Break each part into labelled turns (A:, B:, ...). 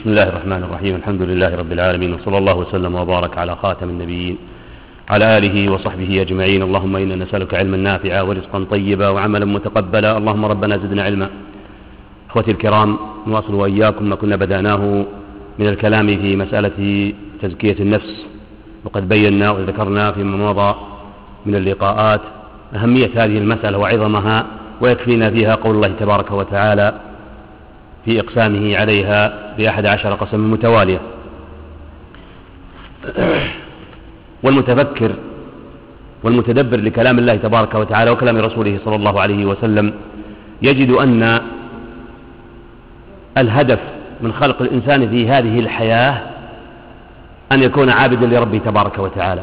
A: بسم الله الرحمن الرحيم. الحمد لله رب العالمين، وصلى الله وسلم وبارك على خاتم النبيين على آله وصحبه أجمعين. اللهم إنا نسألك علما نافعا ورزقا طيبا وعملا متقبلا. اللهم ربنا زدنا علما. أخوتي الكرام، نواصل وإياكم ما كنا بدأناه من الكلام في مسألة تزكية النفس، وقد بينا وذكرنا فيما مضى من اللقاءات أهمية هذه المسألة وعظمها، ويكفينا فيها قول الله تبارك وتعالى في إقسامه عليها ب11 قسما متوالية. والمتفكر والمتدبر لكلام الله تبارك وتعالى وكلام رسوله صلى الله عليه وسلم يجد أن الهدف من خلق الإنسان في هذه الحياة أن يكون عابدا لربه تبارك وتعالى،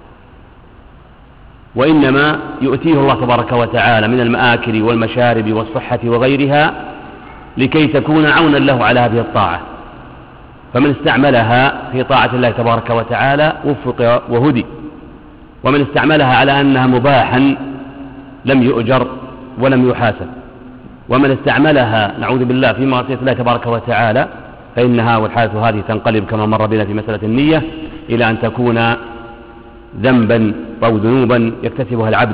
A: وإنما يؤتيه الله تبارك وتعالى من المآكل والمشارب والصحة وغيرها لكي تكون عونا له على هذه الطاعة. فمن استعملها في طاعة الله تبارك وتعالى وفق وهدي، ومن استعملها على أنها مباحا لم يؤجر ولم يحاسب، ومن استعملها نعوذ بالله في معصية الله تبارك وتعالى فإنها والحالة هذه تنقلب كما مر بنا في مسألة النية إلى أن تكون ذنبا أو ذنوبا يكتسبها العبد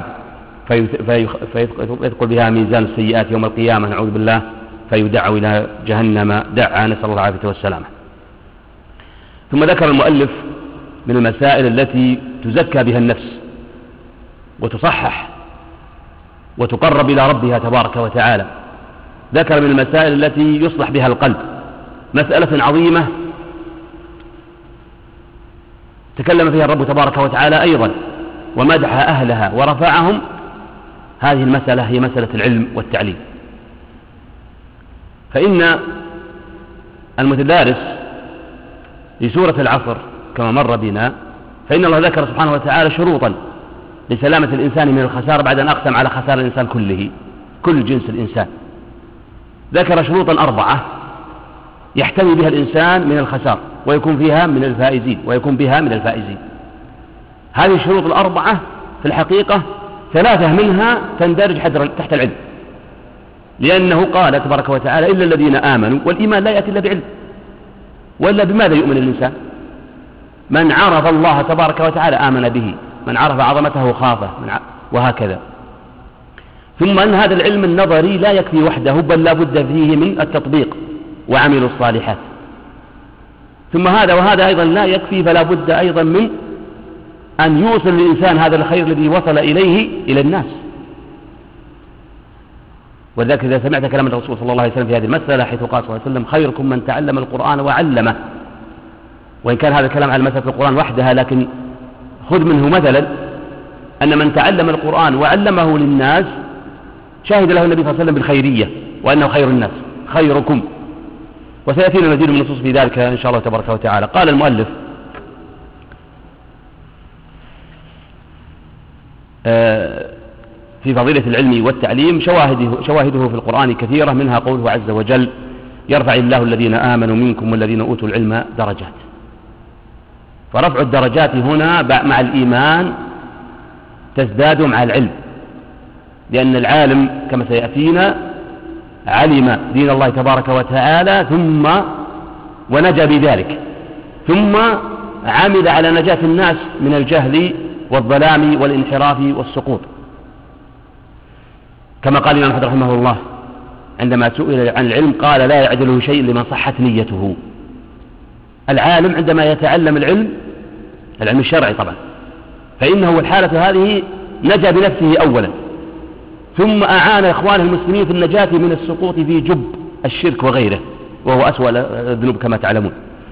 A: فيثقل بها ميزان السيئات يوم القيامة نعوذ بالله، فيدع إلى جهنم دعا، نسأل الله العافية والسلامة. ثم ذكر المؤلف من المسائل التي تزكى بها النفس وتصحح وتقرب إلى ربها تبارك وتعالى. ذكر من المسائل التي يصلح بها القلب مسألة عظيمة تكلم فيها الرب تبارك وتعالى أيضا ومدح أهلها ورفعهم. هذه المسألة هي مسألة العلم والتعليم. فإن المتدارس لسورة العصر كما مر بنا فإن الله ذكر سبحانه وتعالى شروطا لسلامة الإنسان من الخسارة بعد أن أقسم على خسارة الإنسان كله، كل جنس الإنسان. ذكر شروطا 4 يحتمي بها الإنسان من الخسارة ويكون فيها من الفائزين ويكون بها من الفائزين. هذه الشروط 4 في الحقيقة 3 منها تندرج تحت العلم، لأنه قال تبارك وتعالى إلا الذين آمنوا، والإيمان لا يأتي إلا بعلم، وإلا بماذا يؤمن الإنسان؟ من عرف الله تبارك وتعالى آمن به، من عرف عظمته خافه، وهكذا. ثم أن هذا العلم النظري لا يكفي وحده، بل لا بد فيه من التطبيق وعمل الصالحات. ثم هذا أيضا لا يكفي، فلا بد أيضا من أن يوصل الإنسان هذا الخير الذي وصل إليه إلى الناس. وذلك إذا سمعت كلام الرسول صلى الله عليه وسلم في هذه المسألة حيث قال صلى الله عليه وسلم خيركم من تعلم القرآن وعلمه، وإن كان هذا الكلام على مسألة القرآن وحدها، لكن خذ منه مثلا أن من تعلم القرآن وعلمه للناس شاهد له النبي صلى الله عليه وسلم بالخيرية وأنه خير الناس، خيركم. وسيأتينا المزيد من النصوص في ذلك إن شاء الله تبارك وتعالى. قال المؤلف في فضيلة العلم والتعليم شواهده في القرآن كثيرة، منها قوله عز وجل يرفع الله الذين آمنوا منكم والذين أوتوا العلم درجات. فرفع الدرجات هنا مع الإيمان تزداد مع العلم، لأن العالم كما سيأتينا علم دين الله تبارك وتعالى ثم ونجا بذلك، ثم عمل على نجاة الناس من الجهل والظلام والانحراف والسقوط، كما قال الإمام أحمد رحمه الله عندما سئل عن العلم قال لا يعدله شيء لمن صحت نيته. العالم عندما يتعلم العلم الشرعي طبعا فإنه الحالة هذه نجا بنفسه أولا، ثم أعان إخوانه المسلمين في النجاة من السقوط في جب الشرك وغيره، وهو أسوأ الذنوب كما تعلمون.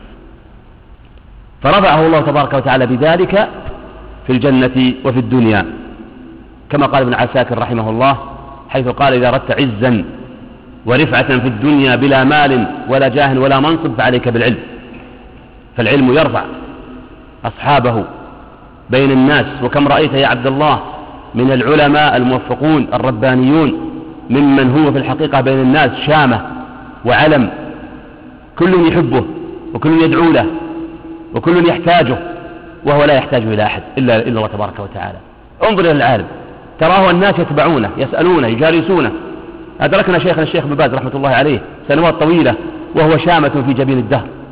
A: فرفعه الله تبارك وتعالى بذلك في الجنة وفي الدنيا، كما قال ابن عساكر رحمه الله حيث قال إذا أردت عزا ورفعة في الدنيا بلا مال ولا جاه ولا منصب فعليك بالعلم. فالعلم يرفع أصحابه بين الناس، وكم رأيت يا عبد الله من العلماء الموفقون الربانيون ممن هو في الحقيقة بين الناس شامة وعلم، كل يحبه وكل يدعو له وكل يحتاجه، وهو لا يحتاج إلى أحد إلا الله تبارك وتعالى. انظر إلى العالم تراه الناس يتبعونه يسألونه يجالسونه. أدركنا شيخنا الشيخ ابن باز رحمة الله عليه سنوات طويلة وهو شامة في جبين الدهر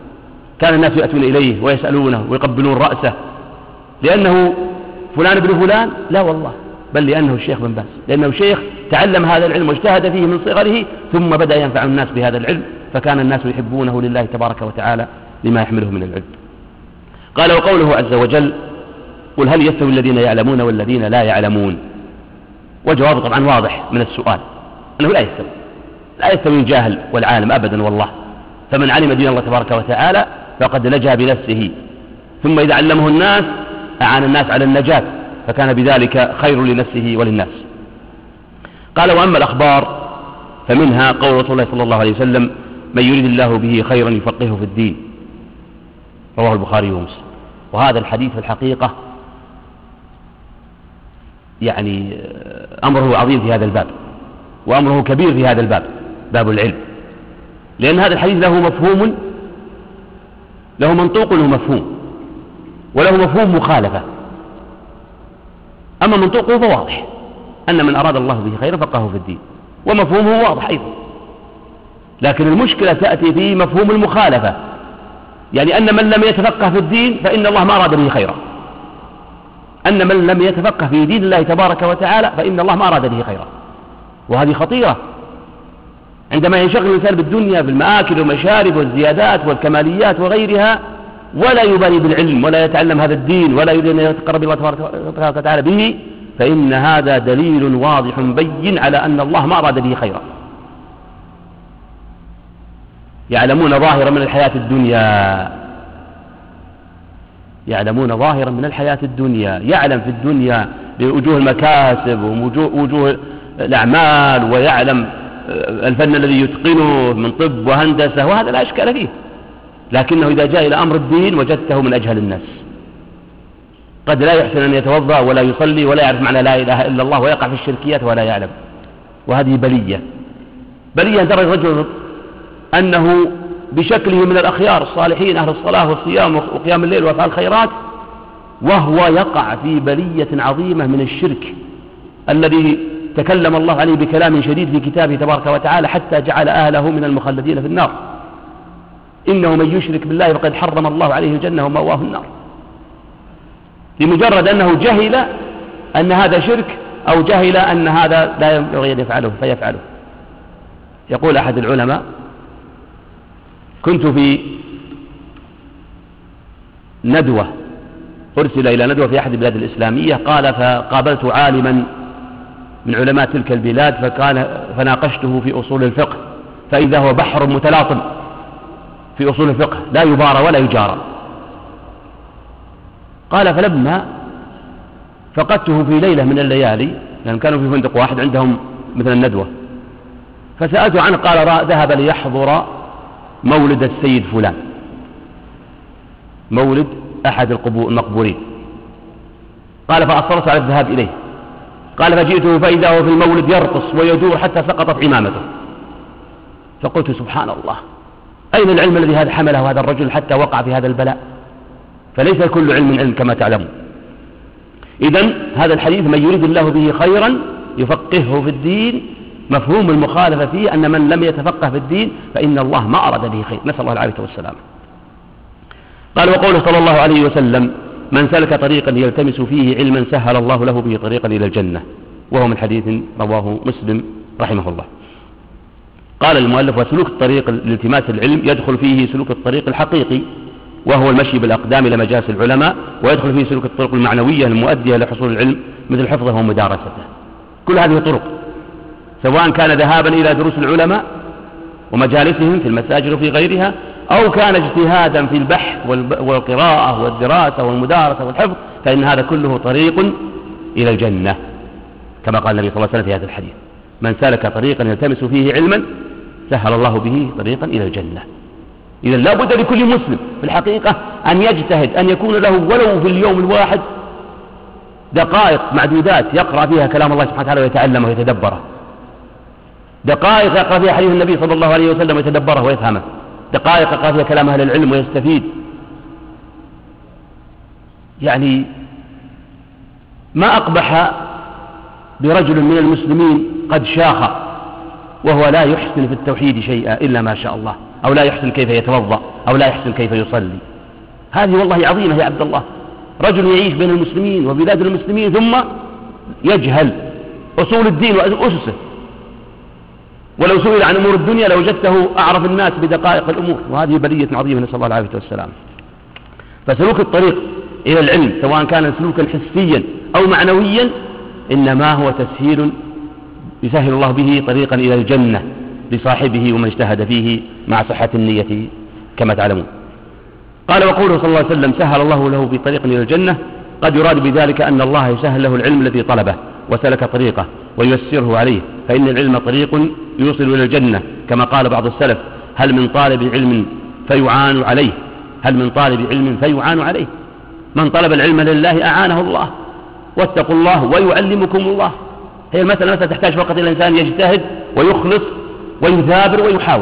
A: كان الناس يأتون إليه ويسألونه ويقبلون رأسه لأنه فلان ابن فلان؟ لا والله، بل لأنه الشيخ بن باز، لأنه شيخ تعلم هذا العلم واجتهد فيه من صغره ثم بدأ ينفع الناس بهذا العلم، فكان الناس يحبونه لله تبارك وتعالى لما يحمله من العلم. قال وقوله عز وجل قل هل يستوي الذين يعلمون والذين لا يعلمون؟ والجواب طبعا واضح من السؤال أنه لا يستوي الجاهل والعالم أبدا والله، فمن علم دين الله تبارك وتعالى فقد نجا بنفسه، ثم إذا علمه الناس أعان الناس على النجاة، فكان بذلك خير لنفسه وللناس. قال وأما الأخبار فمنها قول رسول الله صلى الله عليه وسلم من يريد الله به خيرا يفقهه في الدين، رواه البخاري ومسلم. وهذا الحديث في الحقيقة يعني أمره عظيم في هذا الباب، وأمره كبير في هذا الباب، باب العلم، لأن هذا الحديث له مفهوم، له منطوق له مفهوم، وله مفهوم مخالفة. أما منطوقه فواضح أن من أراد الله به خيرا فقهه في الدين، ومفهومه واضح أيضا، لكن المشكلة تأتي في مفهوم المخالفة، يعني أن من لم يتفقه في الدين فإن الله ما أراد به خيرا، أن من لم يتفقه في دين الله تبارك وتعالى فإن الله ما أراد به خيرا، وهذه خطيرة. عندما ينشغل الإنسان بالدنيا بالمآكل والمشارب والزيادات والكماليات وغيرها ولا يبالي بالعلم ولا يتعلم هذا الدين ولا يريد أن يتقرب الله تبارك وتعالى به، فإن هذا دليل واضح بين على أن الله ما أراد به خيرا. يعلمون ظاهرا من الحياة الدنيا، يعلمون ظاهرا من الحياة الدنيا، يعلم في الدنيا بوجوه المكاسب ووجوه الأعمال، ويعلم الفن الذي يتقنه من طب وهندسة، وهذا لا إشكال فيه، لكنه إذا جاء إلى أمر الدين وجدته من أجهل الناس، قد لا يحسن أن يتوضأ ولا يصلي ولا يعرف معنى لا إله إلا الله ويقع في الشركيات ولا يعلم، وهذه بلية درج الرجل أنه بشكله من الأخيار الصالحين أهل الصلاة والصيام وقيام الليل وأفعال الخيرات، وهو يقع في بلية عظيمة من الشرك الذي تكلم الله عليه بكلام شديد في كتابه تبارك وتعالى حتى جعل أهله من المخلدين في النار. إنه من يشرك بالله فقد حرم الله عليه الجنة ومأواه النار، لمجرد أنه جهل أن هذا شرك أو جهل أن هذا لا ينبغي أن يفعله فيفعله. يقول أحد العلماء كنت في ندوة، أرسل إلى ندوة في أحد البلاد الإسلامية، قال فقابلت عالما من علماء تلك البلاد فناقشته في أصول الفقه، فإذا هو بحر متلاطم في أصول الفقه لا يبارى ولا يجارى. قال فلما فقدته في ليلة من الليالي، لأن كانوا في فندق واحد عندهم مثل الندوة، فسألته عنه قال ذهب ليحضر مولد السيد فلان، مولد أحد المقبورين. قال فأصرت على الذهاب إليه، قال فجئته فإذا هو في المولد يرقص ويدور حتى سقطت عمامته. فقلت سبحان الله، أين العلم الذي هذا حمله هذا الرجل حتى وقع في هذا البلاء؟ فليس كل علم كما تعلمون. إذن هذا الحديث من يريد الله به خيرا يفقهه في الدين، مفهوم المخالفة فيه أن من لم يتفقه في الدين فإن الله ما أراد به خير، نسأل الله العافية والسلام. قال وقوله صلى الله عليه وسلم من سلك طريقا يلتمس فيه علما سهل الله له به طريقا إلى الجنة، وهو من حديث رواه مسلم رحمه الله. قال المؤلف وسلوك الطريق لالتماس العلم يدخل فيه سلوك الطريق الحقيقي وهو المشي بالأقدام إلى مجالس العلماء، ويدخل فيه سلوك الطرق المعنوية المؤدية لحصول العلم مثل حفظه ومدارسته. كل هذه طرق سواء كان ذهابا إلى دروس العلماء ومجالسهم في المساجد وفي غيرها، أو كان اجتهادا في البحث والقراءة والدراسة والمدارسة والحفظ، فإن هذا كله طريق إلى الجنة، كما قال النبي صلى الله عليه وسلم في هذا الحديث من سلك طريقا يلتمس فيه علما سهل الله به طريقا إلى الجنة. إذا لا بد لكل مسلم في الحقيقة أن يجتهد أن يكون له ولو في اليوم الواحد دقائق معدودات يقرأ فيها كلام الله سبحانه وتعالى ويتعلمه ويتدبره، دقائق يقرأ فيها حديث النبي صلى الله عليه وسلم ويتدبره ويفهمه، دقائق يقرأ فيها كلام أهل العلم ويستفيد. يعني ما أقبح برجل من المسلمين قد شاخ وهو لا يحسن في التوحيد شيئا إلا ما شاء الله، أو لا يحسن كيف يتوضأ أو لا يحسن كيف يصلي. هذه والله عظيمة يا عبد الله. رجل يعيش بين المسلمين وبلاد المسلمين ثم يجهل أصول الدين وأسسه، ولو سئل عن أمور الدنيا لوجدته أعرف الناس بدقائق الأمور، وهذه بلية عظيمة نسأل الله العافية والسلام. فسلوك الطريق إلى العلم سواء كان سلوكا حسيا أو معنويا إنما هو تسهيل يسهل الله به طريقا إلى الجنة لصاحبه ومن اجتهد فيه مع صحة النية كما تعلمون. قال وقوله صلى الله عليه وسلم سهل الله له بطريق إلى الجنة، قد يراد بذلك أن الله يسهل له العلم الذي طلبه وسلك طريقه وييسره عليه، فإن العلم طريق يوصل إلى الجنة، كما قال بعض السلف هل من طالب علم فيعان عليه، هل من طالب علم فيعان عليه. من طلب العلم لله أعانه الله، واتقوا الله ويعلمكم الله. هي المسألة تحتاج فقط إلى الإنسان يجتهد ويخلص ويثابر ويحاول،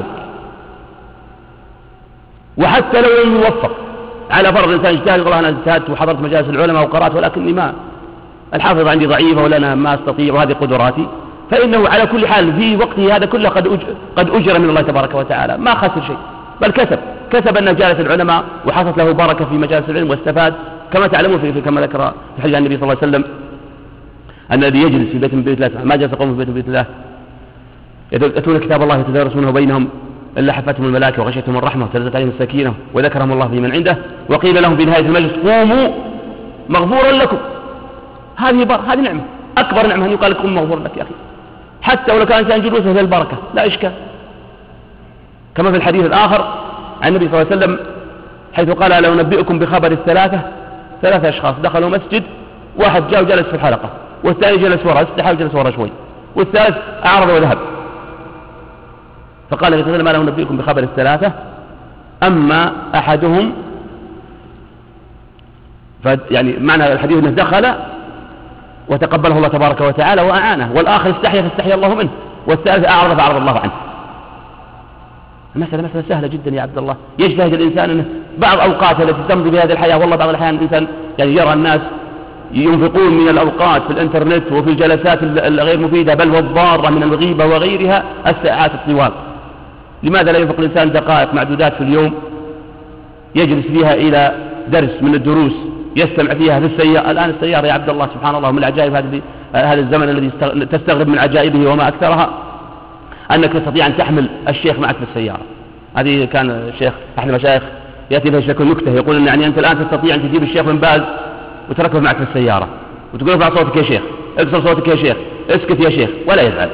A: وحتى لو لم يوفق على فرض الإنسان يجتهد والله أنا اجتهدت وحضرت مجالس العلماء وقرأت ولكني ما الحافظ عندي ضعيفة ولا أنا ما أستطيع وهذه قدراتي، فإنه على كل حال في وقته هذا كله قد أجر من الله تبارك وتعالى، ما خسر شيء بل كسب أن جالس العلماء وحصلت له بركة في مجالس العلم واستفاد، كما تعلمون في كما ذكر في حديث النبي صلى الله عليه وسلم أن الذي يجلس في بيت من بيت الله ما جلس قوم في بيت من بيت الله يتلون كتاب الله يتدارسونه بينهم إلا حفتهم الملائكة وغشيتهم الرحمة وتنزلت عليهم السكينة وذكرهم الله في من عنده وقيل لهم في نهاية المجلس قوموا مغفورا لكم. هذه نعمة، أكبر نعمة أن يقال لكم مغفور لك يا أخي، حتى ولو كان إنسان جلوسه في البركة لا إشكال، كما في الحديث الآخر عن النبي صلى الله عليه وسلم حيث قال لو نبئكم بخبر ثلاثة أشخاص دخلوا مسجد، واحد جاء وجلس في الحلقة، والثاني جلس وراء استحى وجلس وراء شوي، والثالث أعرض وذهب. فقال النبي صلى الله عليه وسلم لو نبئكم بخبر الثلاثة، أما أحدهم يعني معنى الحديث أنه دخل وتقبله الله تبارك وتعالى وأعانه، والآخر استحيا فاستحيا الله منه، والثالث أعرض فأعرض الله عنه. المسألة سهلة جدا يا عبد الله. يجتهد الإنسان أنه بعض أوقات التي تمضي بهذه الحياة، والله بعض الأحيان الإنسان يعني يرى الناس ينفقون من الأوقات في الإنترنت وفي الجلسات الغير مفيدة بل والضارة من الغيبة وغيرها الساعات الطوال. لماذا لا ينفق الإنسان دقائق معدودات في اليوم يجلس فيها إلى درس من الدروس يستمع فيها في السيارة؟ الآن السيارة يا عبد الله سبحان الله من العجائب هذا الزمن الذي تستغرب من عجائبه وما أكثرها أنك تستطيع أن تحمل الشيخ معك في السيارة. هذه كان الشيخ أحد المشايخ يأتي له شيخ نكتة يقول إن يعني أنت الآن تستطيع أن تجيب الشيخ من باز وتركبه معك في السيارة وتقول ارفع صوتك يا شيخ، اكسر صوتك يا شيخ، اسكت يا شيخ، ولا يزعل.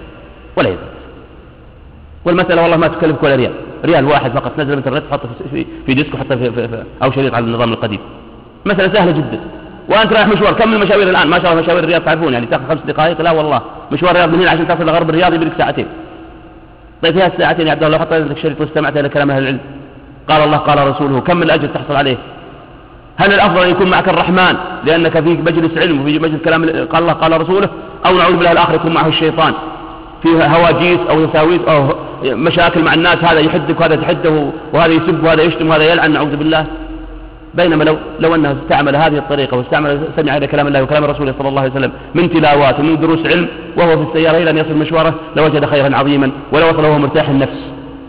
A: والمسألة والله ما تكلفك ولا ريال واحد فقط، نزل الانترنت حطه في ديسك وحطه في أو شريط على النظام القديم. مسألة سهلة جدا. وأنت رايح مشوار، كم من المشاوير الآن ما شاء الله مشاوير الرياض تعرفون يعني تأخذ 5 دقائق، لا والله مشوار الرياض من هنا عشان تصل لغرب الرياض يبيلك ساعتين. طيب في هالساعتين يا عبد الله لو حطيت لك شريط واستمعت إلى كلام أهل العلم قال الله قال رسوله كم من الأجر تحصل عليه؟ هل الأفضل أن يكون معك الرحمن لأنك في مجلس علم وفي مجلس كلام قال الله قال رسوله، أو نعوذ بالله الآخر يكون معه الشيطان فيها هواجيس أو يساويس أو مشاكل مع الناس، هذا يحدك وهذا تحده وهذا يسب وهذا يشتم وهذا يلعن نعوذ بالله. بينما لو أنه استعمل هذه الطريقة سمع إلى كلام الله وكلام رسوله صلى الله عليه وسلم من تلاوات ومن دروس علم وهو في السيارة إلى أن يصل مشواره لوجد خيرا عظيما ولو وصل وهو مرتاح النفس.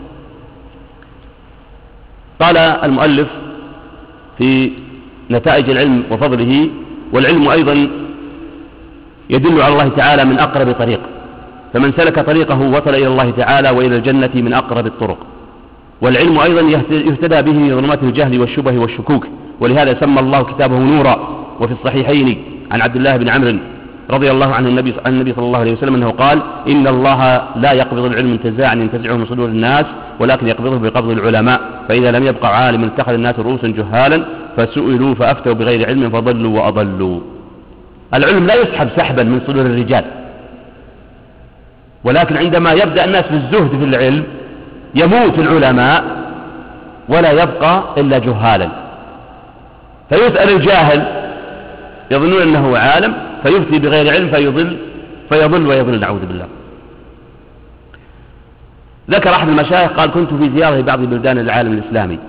A: قال المؤلف في نتائج العلم وفضله: والعلم أيضا يدل على الله تعالى من أقرب طريق، فمن سلك طريقه وصل إلى الله تعالى وإلى الجنة من أقرب الطرق. والعلم أيضا يهتدى به من ظلمات الجهل والشبه والشكوك، ولهذا سمى الله كتابه نورا. وفي الصحيحين عن عبد الله بن عمرو رضي الله عنه النبي صلى الله عليه وسلم أنه قال: إن الله لا يقبض العلم انتزاعا ينتزعه من صدور الناس، ولكن يقبضه بقبض العلماء، فإذا لم يبقى عالم اتخذ الناس رؤوسا جهالا فسئلوا فأفتوا بغير علم فضلوا وأضلوا. العلم لا يسحب سحبا من صدور الرجال، ولكن عندما يبدأ الناس بالزهد في العلم يموت العلماء ولا يبقى إلا جهالا، فيسأل الجاهل يظنون أنه عالم فيفتي بغير علم فيضل ويضل نعوذ بالله. ذكر أحد المشايخ قال: كنت في زيارة لبعض بلدان العالم الإسلامي،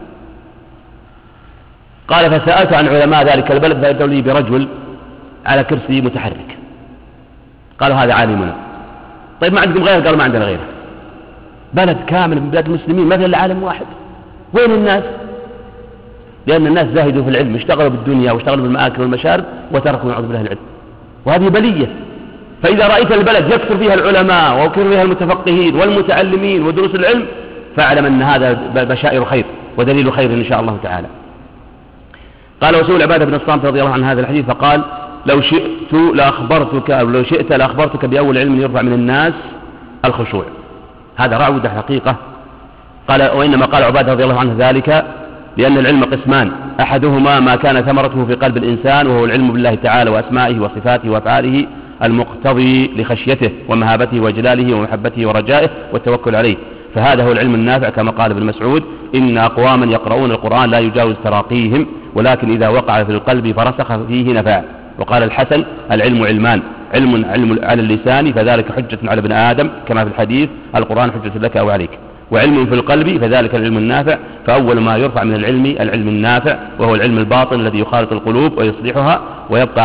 A: قال فسألت عن علماء ذلك البلد فأتوا لي برجل على كرسي متحرك، قالوا هذا عالمنا. طيب ما عندكم غيره؟ قالوا ما عندنا غيره. بلد كامل من بلاد المسلمين مثل العالم واحد. وين الناس؟ لأن الناس زاهدوا في العلم، اشتغلوا بالدنيا واشتغلوا بالمآكل والمشارب وتركوا نعوذ بالله العلم، وهذه بلية. فإذا رأيت البلد يكثر فيها العلماء ويكثر فيها المتفقهين والمتعلمين ودروس العلم فاعلم أن هذا بشائر خير ودليل خير إن شاء الله تعالى. قال وسئل عبادة بن الصامت رضي الله عن هذا الحديث فقال لو شئت لأخبرتك بأول علم يرفع من الناس الخشوع. هذا رعودة حقيقة. قال وإنما قال عبادة رضي الله عنه ذلك لأن العلم قسمان، أحدهما ما كان ثمرته في قلب الإنسان وهو العلم بالله تعالى وأسمائه وصفاته وأفعاله المقتضي لخشيته ومهابته وجلاله ومحبته ورجائه والتوكل عليه، فهذا هو العلم النافع كما قال ابن مسعود إن أقواما يقرؤون القرآن لا يجاوز تراقيهم ولكن إذا وقع في القلب فرسخ فيه نفع. وقال الحسن العلم علمان، علم على اللسان فذلك حجة على ابن آدم كما في الحديث القرآن حجة لك أو عليك، وعلم في القلب فذلك العلم النافع. فأول ما يرفع من العلم العلم النافع وهو العلم الباطن الذي يخالط القلوب ويصلحها، ويبقى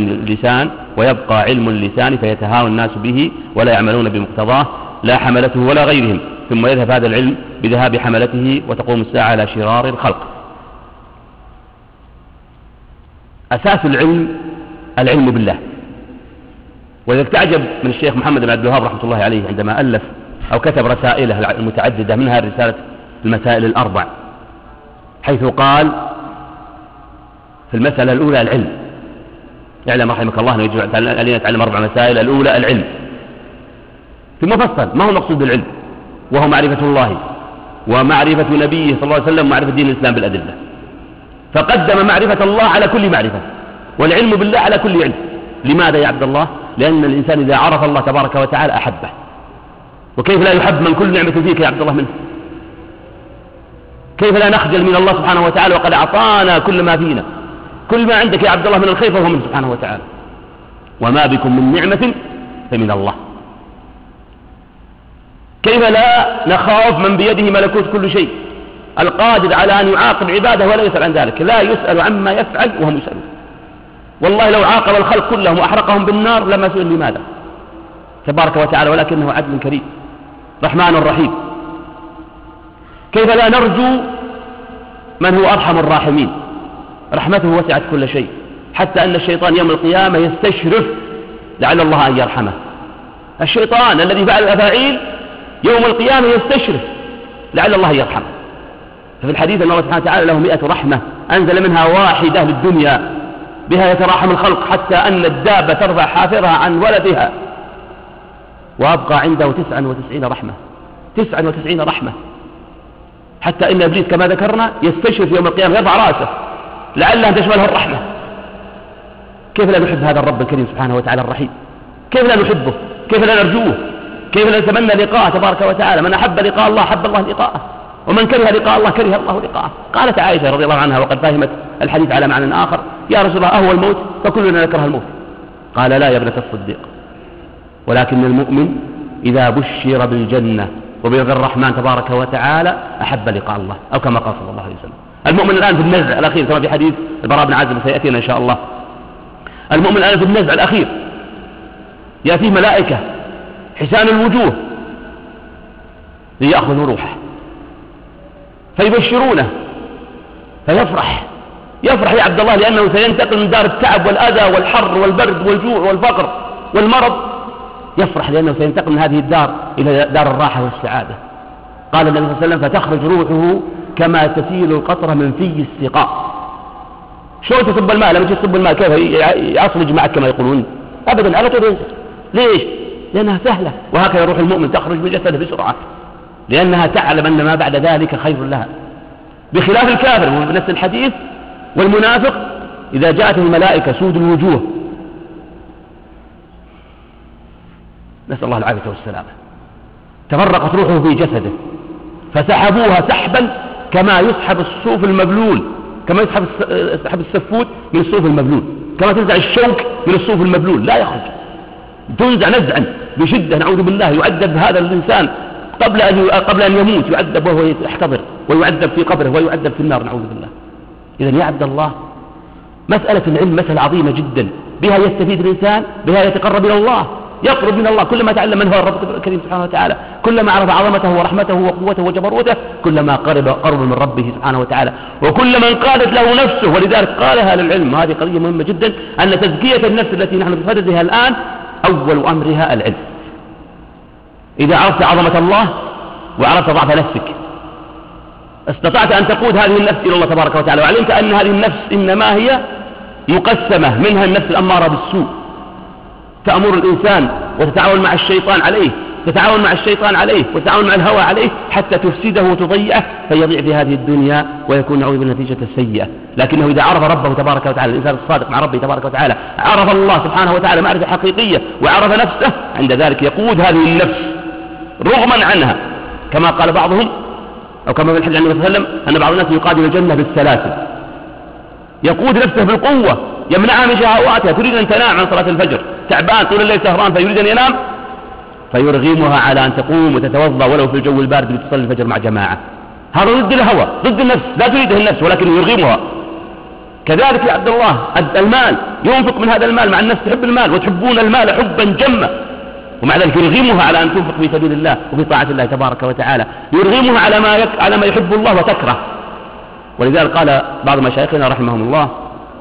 A: علم اللسان فيتهاون الناس به ولا يعملون بمقتضاه لا حملته ولا غيرهم، ثم يذهب هذا العلم بذهاب حملته وتقوم الساعة على شرار الخلق. أساس العلم بالله. ولذلك تعجب من الشيخ محمد بن عبد الوهاب رحمة الله عليه عندما ألف أو كتب رسائله المتعددة منها رسالة المسائل الأربع، حيث قال في المسألة الأولى العلم، اعلم رحمك الله أنه يجب علينا نتعلم 4 مسائل. الأولى العلم، ثم فصل ما هو المقصود بالعلم، وهو معرفة الله ومعرفة نبيه صلى الله عليه وسلم ومعرفة دين الإسلام بالأدلة، فقدم معرفة الله على كل معرفة والعلم بالله على كل علم. لماذا يا عبد الله؟ لأن الإنسان إذا عرف الله تبارك وتعالى أحبه، وكيف لا يحب من كل نعمة فيك يا عبد الله منه؟ كيف لا نخجل من الله سبحانه وتعالى وقد أعطانا كل ما فينا؟ كل ما عندك يا عبد الله من الخير فهو منه سبحانه وتعالى، وما بكم من نعمة فمن الله. كيف لا نخاف من بيده ملكوت كل شيء القادر على أن يعاقب عباده ولا يسأل عن ذلك، لا يسأل عما يفعل وهم يسألون. والله لو عاقب الخلق كلهم وأحرقهم بالنار لما سئل لماذا تبارك وتعالى، ولكنه عدل كريم رحمن رحيم. كيف لا نرجو من هو أرحم الراحمين، رحمته وسعت كل شيء، حتى أن الشيطان يوم القيامة يستشرف لعل الله أن يرحمه. الشيطان الذي فعل الأفاعيل يوم القيامة يستشرف لعل الله يرحمه. ففي الحديث أن الله سبحانه وتعالى له 100 رحمة أنزل منها واحدة للدنيا بها يتراحم الخلق، حتى أن الدابة ترفع حافرها عن ولدها وأبقى عنده 99 رحمة، 99 رحمة، حتى إن إبليس كما ذكرنا يستشرف يوم القيامة يرفع رأسه لعلها تشمله الرحمة. كيف لا نحب هذا الرب الكريم سبحانه وتعالى الرحيم؟ كيف لا نحبه؟ كيف لا نرجوه؟ كيف لا نتمنى لقاءه تبارك وتعالى؟ من أحب لقاء الله أحب الله لقاءه، ومن كره لقاء الله كره الله لقاءه. قالت عائشة رضي الله عنها وقد فهمت الحديث على معنى آخر: يا رسول الله أهو الموت؟ فكلنا نكره الموت. قال: لا يا ابنة الصديق، ولكن المؤمن إذا بشر بالجنة وبرضا الرحمن تبارك وتعالى أحب لقاء الله، أو كما قال صلى الله عليه وسلم. المؤمن الآن في النزع الأخير كما في حديث البراء بن عازب سيأتينا إن شاء الله. المؤمن الآن في النزع الأخير يأتيه ملائكة حسان الوجوه ليأخذوا روحه فيبشرونه فيفرح يا عبد الله، لأنه سينتقل من دار التعب والأذى والحر والبرد والجوع والفقر والمرض. يفرح لأنه سينتقل من هذه الدار إلى دار الراحة والسعادة. قال النبي صلى الله عليه وسلم: فتخرج روحه كما تسيل القطرة من في السقاء. شلون تصب الماء؟ لما تصب الماء كيف يعصلج معك كما يقولون؟ أبدا، على طول ينزل. ليش؟ لأنها سهلة. وهكذا روح المؤمن تخرج من جسده بسرعة، لأنها تعلم أن ما بعد ذلك خير لها، بخلاف الكافر بنفس الحديث والمنافق إذا جاءته الملائكة سود الوجوه، نسأل الله العافية والسلامة، تفرقت روحه في جسده فسحبوها سحبا كما يسحب الصوف المبلول، كما يسحب السفود من الصوف المبلول، كما تنزع الشوك من الصوف المبلول لا يخرج، تنزع نزعا بشدة نعوذ بالله. يعذب هذا الإنسان قبل أن يموت، يعذب وهو يحتضر، ويعذب في قبره، ويعذب في النار نعوذ بالله. إذن يا عبد الله، مسألة العلم مسألة عظيمة جدا، بها يستفيد الإنسان، بها يتقرب إلى الله، يقرب من الله. كلما تعلم من هو الرب الكريم سبحانه وتعالى، كلما عرف عظمته ورحمته وقوته وجبروته، كلما قرب من ربه سبحانه وتعالى، وكلما انقادت له نفسه. ولذلك قال أهل العلم، هذه قضية مهمة جدا، أن تزكية النفس التي نحن بصددها الآن أول أمرها العلم. إذا عرفت عظمة الله وعرفت ضعف نفسك، استطعت أن تقود هذه النفس إلى الله تبارك وتعالى، وعلمت أن هذه النفس إنما هي مقسمة، منها النفس الأمارة بالسوء تأمر الإنسان وتتعاون مع الشيطان عليه، تتعاون مع الشيطان عليه وتتعاون مع الهوى عليه حتى تفسده وتضيعه فيضيع في هذه الدنيا ويكون نعوذ بالنتيجة السيئة. لكنه إذا عرف ربه تبارك وتعالى، الإنسان الصادق مع ربه تبارك وتعالى عرف الله سبحانه وتعالى معرفة حقيقية وعرف نفسه، عند ذلك يقود هذه النفس رغما عنها، كما قال بعضهم أو كما في الحديث عن النبي صلى الله عليه وسلم أن بعض الناس يقاد إلى الجنة بالسلاسل، يقود نفسه بالقوة يمنعها من شهواتها، تريد أن تنام عن صلاة الفجر، تعبان طول الليل سهران فيريد أن ينام، فيرغمها على أن تقوم وتتوضأ ولو في الجو البارد لتصلي الفجر مع جماعة. هذا ضد الهوى، ضد النفس، لا تريده النفس ولكن يرغمها. كذلك يا عبد الله المال، ينفق من هذا المال، مع الناس تحب المال وتحبون المال حبا جما، ومع ذلك يرغمها على أن تنفق في سبيل الله وفي طاعة الله تبارك وتعالى، يرغمها على ما يحب الله وتكره. ولذلك قال بعض مشايخنا رحمهم الله: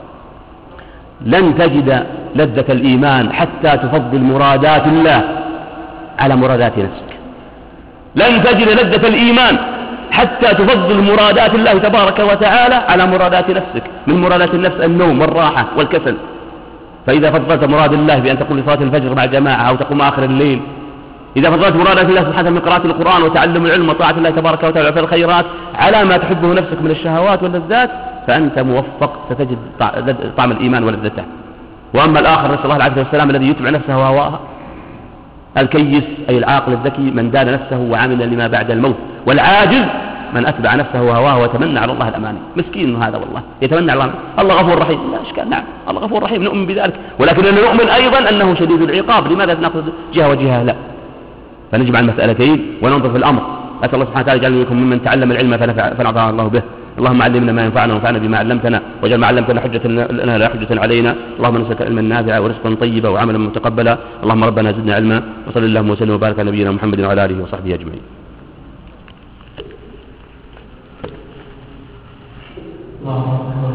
A: لن تجد لذة الإيمان حتى تفضل مرادات الله على مرادات نفسك. لن تجد لذة الإيمان حتى تفضل مرادات الله تبارك وتعالى على مرادات نفسك. من مرادات النفس النوم والراحة والكسل، فإذا فضلت مراد الله بأن تقوم لصلاة الفجر مع جماعة أو تقوم آخر الليل، إذا فضلت مرادات الله سبحانه من قراءة القرآن وتعلم العلم وطاعة الله تبارك وتعالى في الخيرات على ما تحبه نفسك من الشهوات واللذات، فأنت موفق، ستجد طعم الإيمان ولذته. وأما الآخر نسأل الله العافية والسلام الذي يتبع نفسه وهواها، الكيس أي العاقل الذكي من دان نفسه وعمل لما بعد الموت، والعاجز من أتبع نفسه وهواه وتمنى على الله الأماني. مسكين هذا والله، يتمنى على الله غفور رحيم، لا إشكال، نعم الله غفور رحيم، نؤمن بذلك، ولكن نؤمن أيضا أنه شديد العقاب. لماذا نأخذ جهة وجهة؟ لا، فنجمع المسألتين وننظر في الأمر. أسأل الله سبحانه وتعالى يجعلنا منكم ممن تعلم العلم فنفعنا الله به. اللهم علمنا ما ينفعنا وانفعنا بما علمتنا، واجعل ما علمتنا حجة لنا لا حجة علينا. اللهم نسألك علما نافعا ورزقا طيبا وعملا متقبلا. اللهم ربنا زدنا علما، وصلى اللهم وسلم وبارك على نبينا محمد وعلى آله وصحبه أجمعين.
B: الله